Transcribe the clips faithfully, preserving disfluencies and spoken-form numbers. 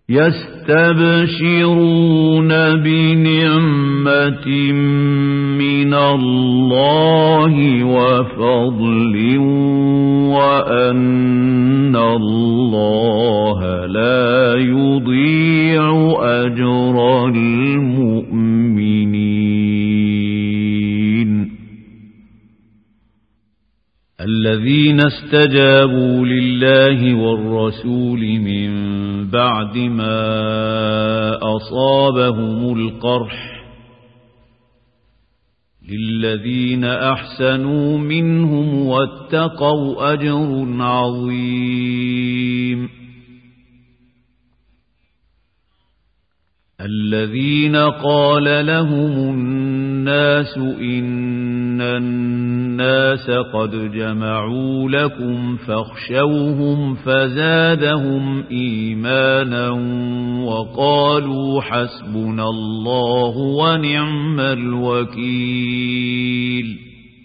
يستبشرون بنعمة من الله وفضل وأن الله لا يضيع أجر المؤمنين. الذين استجابوا لله والرسول من بعد ما أصابهم القرح للذين أحسنوا منهم واتقوا أجر عظيم. الذين قال لهم الناس إن الناس قد جمعوا لكم فاخشوهم فزادهم إيمانا وقالوا حسبنا الله ونعم الوكيل.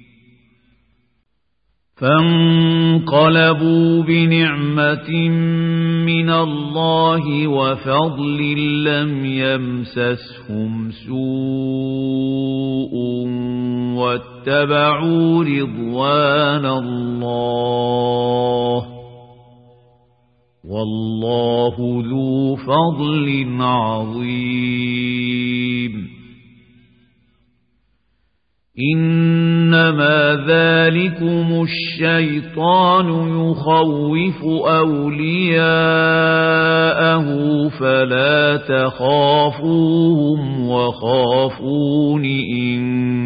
فانقلبوا بنعمة من الله وفضل لم يمسسهم سوء واتبعوا رضوان الله والله ذو فضل عظيم. إنما ذلكم الشيطان يخوف أولياءه فلا تخافوهم وخافون إن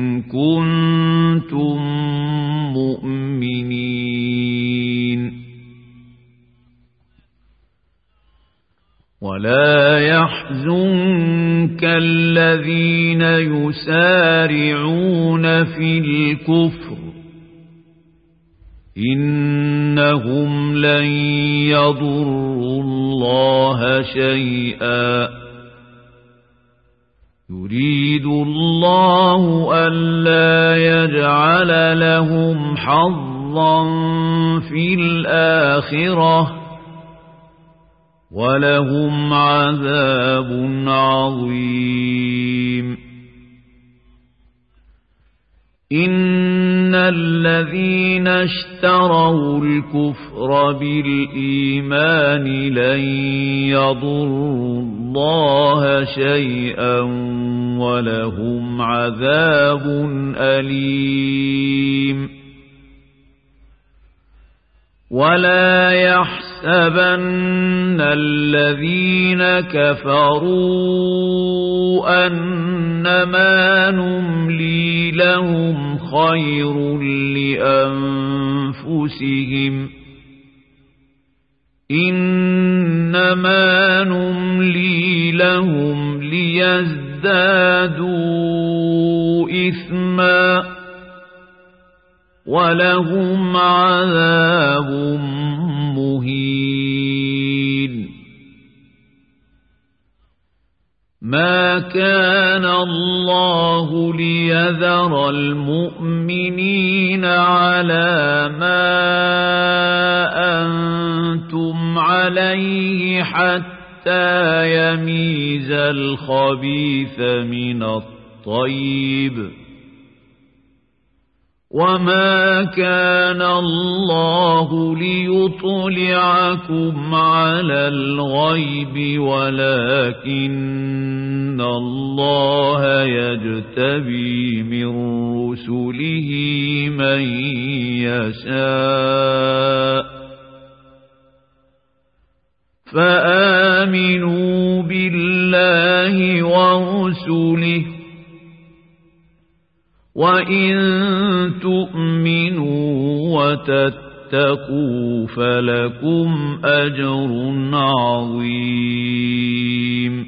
كنتم مؤمنين. ولا يحزنك الذين يسارعون في الكفر إنهم لن يضروا الله شيئا يريد الله ألا يجعل لهم حظا في الآخرة ولهم عذاب عظيم. إن الذين اشتروا الكفر بالإيمان لن يضروا الله شيئا ولهم عذاب أليم. ولا يحسبن الذين كفروا أنما نملي لهم خير لأنفسهم إنما نملي لهم ليزدادوا إثما ولهم عذاب مهين. ما كان الله ليذر المؤمنين على ما أنتم عليه حتى يميز الخبيث من الطيب وما كان الله ليطلعكم على الغيب ولكن الله يجتبي من رسله من يشاء فآمنوا بالله ورسله وإن تؤمنوا وتتقوا فلكم أجر عظيم.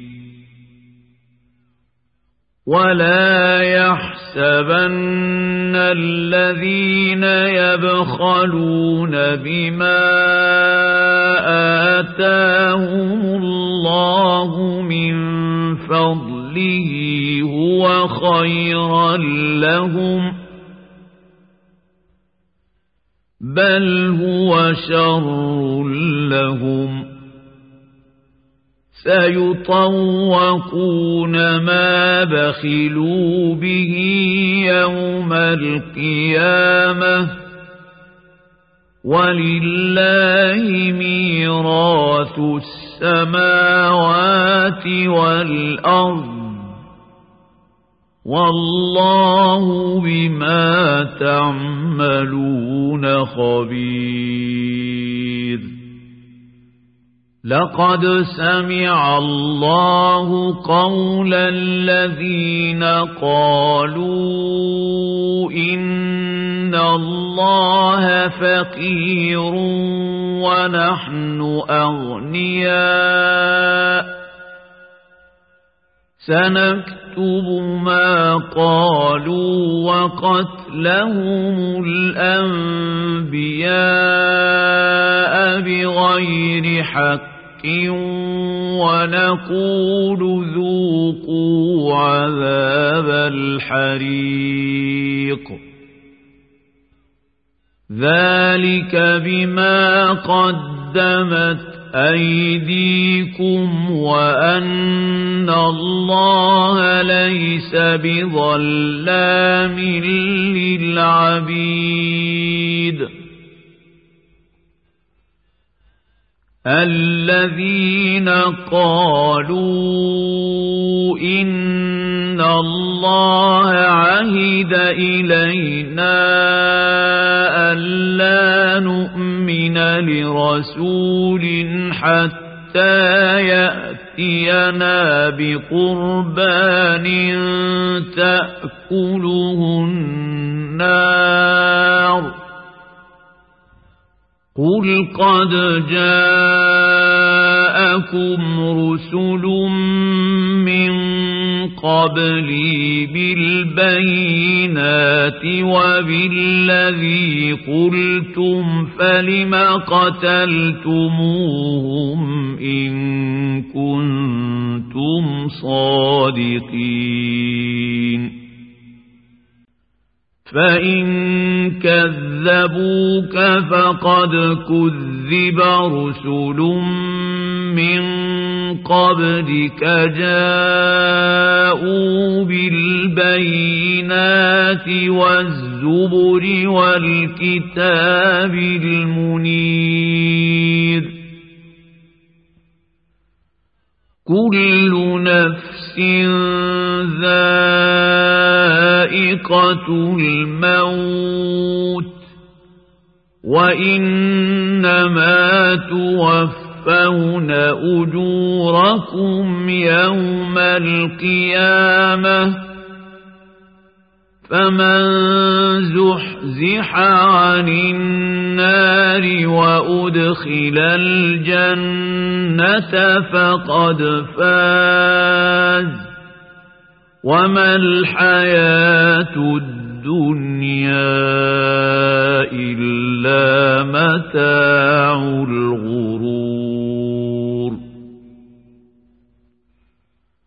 ولا يحسبن الذين يبخلون بما آتاهم الله من فضله هو خيرا لهم بل هو شر لهم سيطوقون ما بخلوا به يوم القيامة ولله ميراث السماوات والأرض والله بما تعملون خبير. لقد سمع الله قول الذين قالوا إن الله فقير ونحن أغنياء سنكتب ما قالوا وقتلهم الأنبياء بغير حق ونقول ذوقوا عذاب الحريق ذلك بما قدمت أيديكم وأن الله ليس بظلام للعبيد. الذين قالوا إن الله عهد إلينا ألا نؤمن لرسول حتى يأتينا بقربان تأكله النار قل قد جاءكم رسل من قبلي بالبينات وبالذي قلتم فلم قتلتموهم إن كنتم صادقين فإن كذبوك فقد كذب رسل من قبلك جاءوا بالبينات والزبر والكتاب المنير كل نفس ذائقة الموت وإنما توفون أجوركم يوم القيامة فمن زحزح عن النار وأدخل الجنة فقد فاز وما الحياة الدنيا إلا متاع